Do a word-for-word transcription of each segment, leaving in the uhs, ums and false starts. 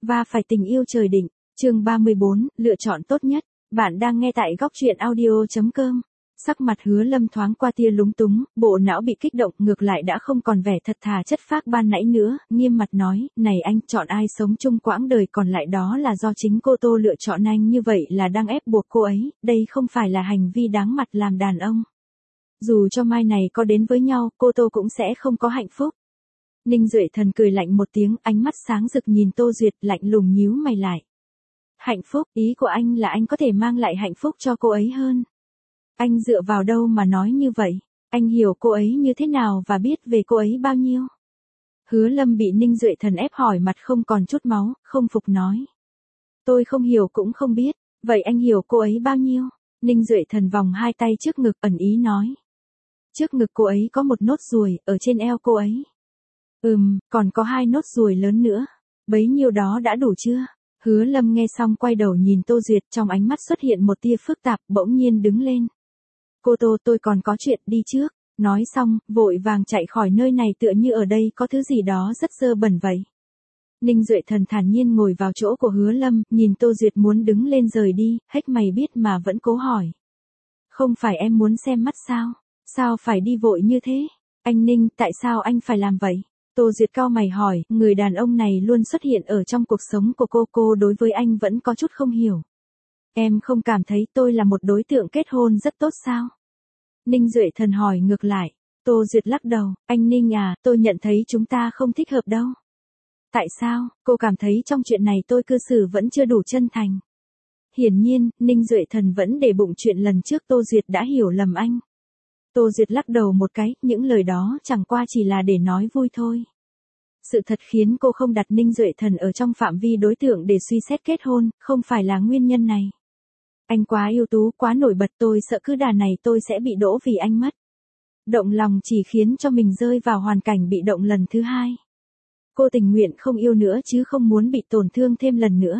và phải tình yêu trời định. Chương ba mươi bốn, lựa chọn tốt nhất. Bạn đang nghe tại góc truyện audio chấm com. Sắc mặt Hứa Lâm thoáng qua tia lúng túng, bộ não bị kích động, ngược lại đã không còn vẻ thật thà chất phác ban nãy nữa, nghiêm mặt nói, này anh, chọn ai sống chung quãng đời còn lại đó là do chính cô Tô lựa chọn anh, như vậy là đang ép buộc cô ấy, đây không phải là hành vi đáng mặt làm đàn ông. Dù cho mai này có đến với nhau, cô Tô cũng sẽ không có hạnh phúc. Ninh Duệ Thần cười lạnh một tiếng, ánh mắt sáng rực nhìn Tô Duyệt, lạnh lùng nhíu mày lại. Hạnh phúc, ý của anh là anh có thể mang lại hạnh phúc cho cô ấy hơn. Anh dựa vào đâu mà nói như vậy? Anh hiểu cô ấy như thế nào và biết về cô ấy bao nhiêu? Hứa Lâm bị Ninh Duệ Thần ép hỏi mặt không còn chút máu, không phục nói. Tôi không hiểu cũng không biết, vậy anh hiểu cô ấy bao nhiêu? Ninh Duệ Thần vòng hai tay trước ngực ẩn ý nói. Trước ngực cô ấy có một nốt ruồi, ở trên eo cô ấy. Ừm, còn có hai nốt ruồi lớn nữa. Bấy nhiêu đó đã đủ chưa? Hứa Lâm nghe xong quay đầu nhìn Tô Duyệt, trong ánh mắt xuất hiện một tia phức tạp, bỗng nhiên đứng lên. Cô Tô, tôi còn có chuyện, đi trước. Nói xong, vội vàng chạy khỏi nơi này tựa như ở đây có thứ gì đó rất dơ bẩn vậy. Ninh Duệ Thần thản nhiên ngồi vào chỗ của Hứa Lâm, nhìn Tô Duyệt muốn đứng lên rời đi, hết mày biết mà vẫn cố hỏi. Không phải em muốn xem mắt sao? Sao phải đi vội như thế? Anh Ninh, tại sao anh phải làm vậy? Tô Duyệt cau mày hỏi, người đàn ông này luôn xuất hiện ở trong cuộc sống của cô, cô đối với anh vẫn có chút không hiểu. Em không cảm thấy tôi là một đối tượng kết hôn rất tốt sao? Ninh Duệ Thần hỏi ngược lại. Tô Duyệt lắc đầu, anh Ninh à, tôi nhận thấy chúng ta không thích hợp đâu. Tại sao? Cô cảm thấy trong chuyện này tôi cư xử vẫn chưa đủ chân thành. Hiển nhiên, Ninh Duệ Thần vẫn để bụng chuyện lần trước Tô Duyệt đã hiểu lầm anh. Tô Duyệt lắc đầu một cái, những lời đó chẳng qua chỉ là để nói vui thôi. Sự thật khiến cô không đặt Ninh Duệ Thần ở trong phạm vi đối tượng để suy xét kết hôn, không phải là nguyên nhân này. Anh quá ưu tú, quá nổi bật, tôi sợ cứ đà này tôi sẽ bị đổ vì anh mất. Động lòng chỉ khiến cho mình rơi vào hoàn cảnh bị động lần thứ hai. Cô tình nguyện không yêu nữa chứ không muốn bị tổn thương thêm lần nữa.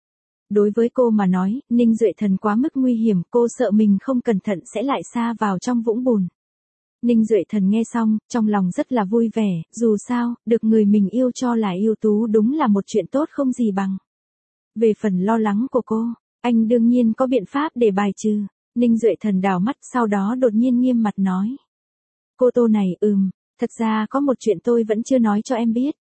Đối với cô mà nói, Ninh Duệ Thần quá mức nguy hiểm, cô sợ mình không cẩn thận sẽ lại sa vào trong vũng bùn. Ninh Duệ Thần nghe xong, trong lòng rất là vui vẻ, dù sao, được người mình yêu cho là ưu tú đúng là một chuyện tốt không gì bằng. Về phần lo lắng của cô, anh đương nhiên có biện pháp để bài trừ. Ninh Duệ Thần đảo mắt sau đó đột nhiên nghiêm mặt nói. Cô Tô này, ừm, thật ra có một chuyện tôi vẫn chưa nói cho em biết.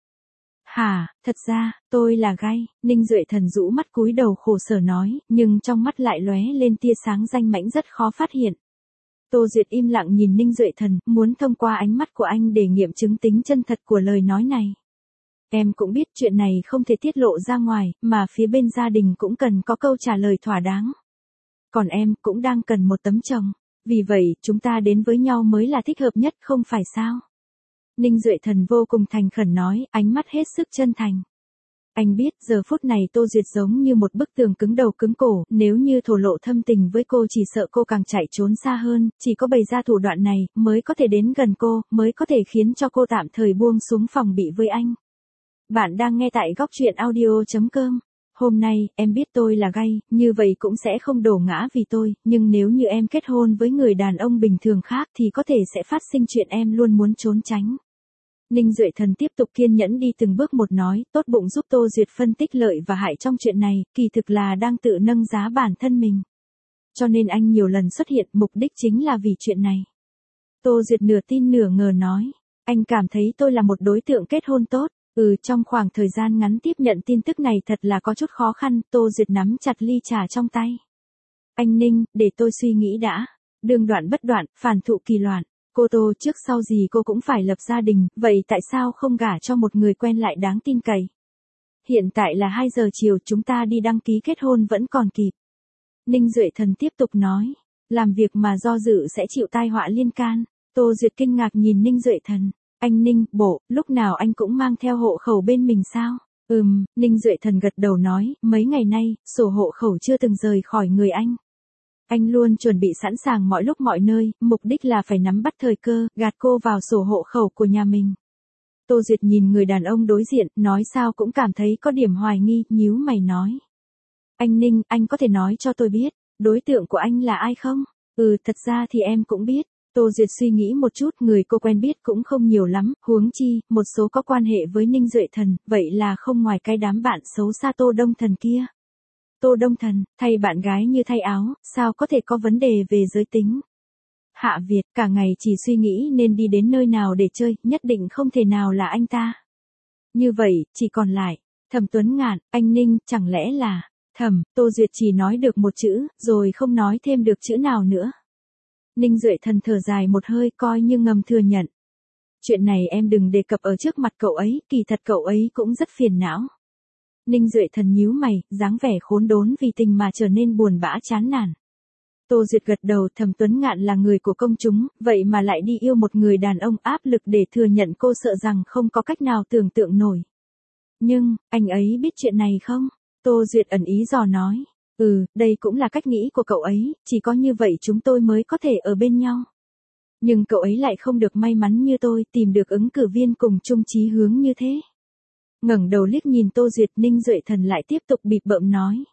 Hả, thật ra, tôi là gay. Ninh Duệ Thần rũ mắt cúi đầu khổ sở nói, nhưng trong mắt lại lóe lên tia sáng danh mãnh rất khó phát hiện. Tô Duyệt im lặng nhìn Ninh Duệ Thần, muốn thông qua ánh mắt của anh để nghiệm chứng tính chân thật của lời nói này. Em cũng biết chuyện này không thể tiết lộ ra ngoài, mà phía bên gia đình cũng cần có câu trả lời thỏa đáng. Còn em cũng đang cần một tấm chồng. Vì vậy, chúng ta đến với nhau mới là thích hợp nhất, không phải sao? Ninh Duệ Thần vô cùng thành khẩn nói, ánh mắt hết sức chân thành. Anh biết giờ phút này Tô Duyệt giống như một bức tường cứng đầu cứng cổ, nếu như thổ lộ thâm tình với cô chỉ sợ cô càng chạy trốn xa hơn, chỉ có bày ra thủ đoạn này mới có thể đến gần cô, mới có thể khiến cho cô tạm thời buông xuống phòng bị với anh. Bạn đang nghe tại góc truyện audio chấm com. Hôm nay, em biết tôi là gay, như vậy cũng sẽ không đổ ngã vì tôi, nhưng nếu như em kết hôn với người đàn ông bình thường khác thì có thể sẽ phát sinh chuyện em luôn muốn trốn tránh. Ninh Duệ Thần tiếp tục kiên nhẫn đi từng bước một nói, tốt bụng giúp Tô Duyệt phân tích lợi và hại trong chuyện này, kỳ thực là đang tự nâng giá bản thân mình. Cho nên anh nhiều lần xuất hiện, mục đích chính là vì chuyện này. Tô Duyệt nửa tin nửa ngờ nói, anh cảm thấy tôi là một đối tượng kết hôn tốt. Ừ, trong khoảng thời gian ngắn tiếp nhận tin tức này thật là có chút khó khăn, Tô Duyệt nắm chặt ly trà trong tay. Anh Ninh, để tôi suy nghĩ đã. Đường đoạn bất đoạn, phản thụ kỳ loạn. Cô Tô trước sau gì cô cũng phải lập gia đình, vậy tại sao không gả cho một người quen lại đáng tin cậy? Hiện tại là hai giờ chiều, chúng ta đi đăng ký kết hôn vẫn còn kịp. Ninh Duệ Thần tiếp tục nói, làm việc mà do dự sẽ chịu tai họa liên can. Tô Duyệt kinh ngạc nhìn Ninh Duệ Thần. Anh Ninh, bộ, lúc nào anh cũng mang theo hộ khẩu bên mình sao? Ừm, Ninh Duệ Thần gật đầu nói, mấy ngày nay, sổ hộ khẩu chưa từng rời khỏi người anh. Anh luôn chuẩn bị sẵn sàng mọi lúc mọi nơi, mục đích là phải nắm bắt thời cơ, gạt cô vào sổ hộ khẩu của nhà mình. Tô Duyệt nhìn người đàn ông đối diện, nói sao cũng cảm thấy có điểm hoài nghi, nhíu mày nói. Anh Ninh, anh có thể nói cho tôi biết, đối tượng của anh là ai không? Ừ, thật ra thì em cũng biết. Tô Duyệt suy nghĩ một chút, người cô quen biết cũng không nhiều lắm, huống chi, một số có quan hệ với Ninh Duệ Thần, vậy là không ngoài cái đám bạn xấu xa Tô Đông Thần kia. Tô Đông Thần, thay bạn gái như thay áo, sao có thể có vấn đề về giới tính. Hạ Việt, cả ngày chỉ suy nghĩ nên đi đến nơi nào để chơi, nhất định không thể nào là anh ta. Như vậy, chỉ còn lại, Thẩm Tuấn Ngạn, anh Ninh, chẳng lẽ là, Thẩm, Tô Duyệt chỉ nói được một chữ, rồi không nói thêm được chữ nào nữa. Ninh Duệ Thần thở dài một hơi coi như ngầm thừa nhận. Chuyện này em đừng đề cập ở trước mặt cậu ấy, kỳ thật cậu ấy cũng rất phiền não. Ninh Duệ Thần nhíu mày, dáng vẻ khốn đốn vì tình mà trở nên buồn bã chán nản. Tô Duyệt gật đầu, Thẩm Tuấn Ngạn là người của công chúng, vậy mà lại đi yêu một người đàn ông, áp lực để thừa nhận cô sợ rằng không có cách nào tưởng tượng nổi. Nhưng, anh ấy biết chuyện này không? Tô Duyệt ẩn ý dò nói. Ừ, đây cũng là cách nghĩ của cậu ấy, chỉ có như vậy chúng tôi mới có thể ở bên nhau. Nhưng cậu ấy lại không được may mắn như tôi, tìm được ứng cử viên cùng chung chí hướng như thế. Ngẩng đầu liếc nhìn Tô Duyệt, Ninh Duệ Thần lại tiếp tục bịp bợm nói.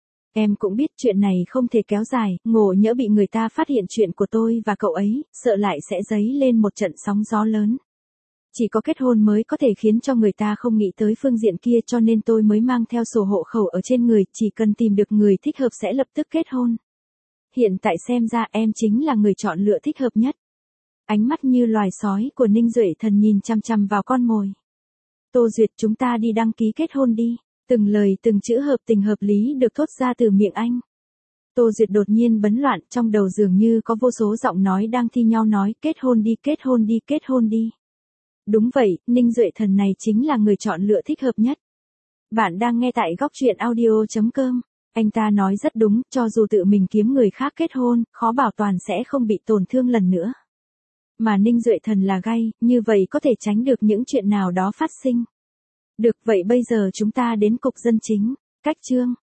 Em cũng biết chuyện này không thể kéo dài, ngộ nhỡ bị người ta phát hiện chuyện của tôi và cậu ấy, sợ lại sẽ dấy lên một trận sóng gió lớn. Chỉ có kết hôn mới có thể khiến cho người ta không nghĩ tới phương diện kia, cho nên tôi mới mang theo sổ hộ khẩu ở trên người, chỉ cần tìm được người thích hợp sẽ lập tức kết hôn. Hiện tại xem ra em chính là người chọn lựa thích hợp nhất. Ánh mắt như loài sói của Ninh Duệ Thần nhìn chăm chăm vào con mồi. Tô Duyệt, chúng ta đi đăng ký kết hôn đi. Từng lời từng chữ hợp tình hợp lý được thốt ra từ miệng anh. Tô Duyệt đột nhiên bấn loạn, trong đầu dường như có vô số giọng nói đang thi nhau nói, kết hôn đi, kết hôn đi, kết hôn đi. Đúng vậy, Ninh Duệ Thần này chính là người chọn lựa thích hợp nhất. Bạn đang nghe tại góc truyện audio chấm com. Anh ta nói rất đúng, cho dù tự mình kiếm người khác kết hôn, khó bảo toàn sẽ không bị tổn thương lần nữa. Mà Ninh Duệ Thần là gay, như vậy có thể tránh được những chuyện nào đó phát sinh. Được, vậy bây giờ chúng ta đến cục dân chính. Cách chương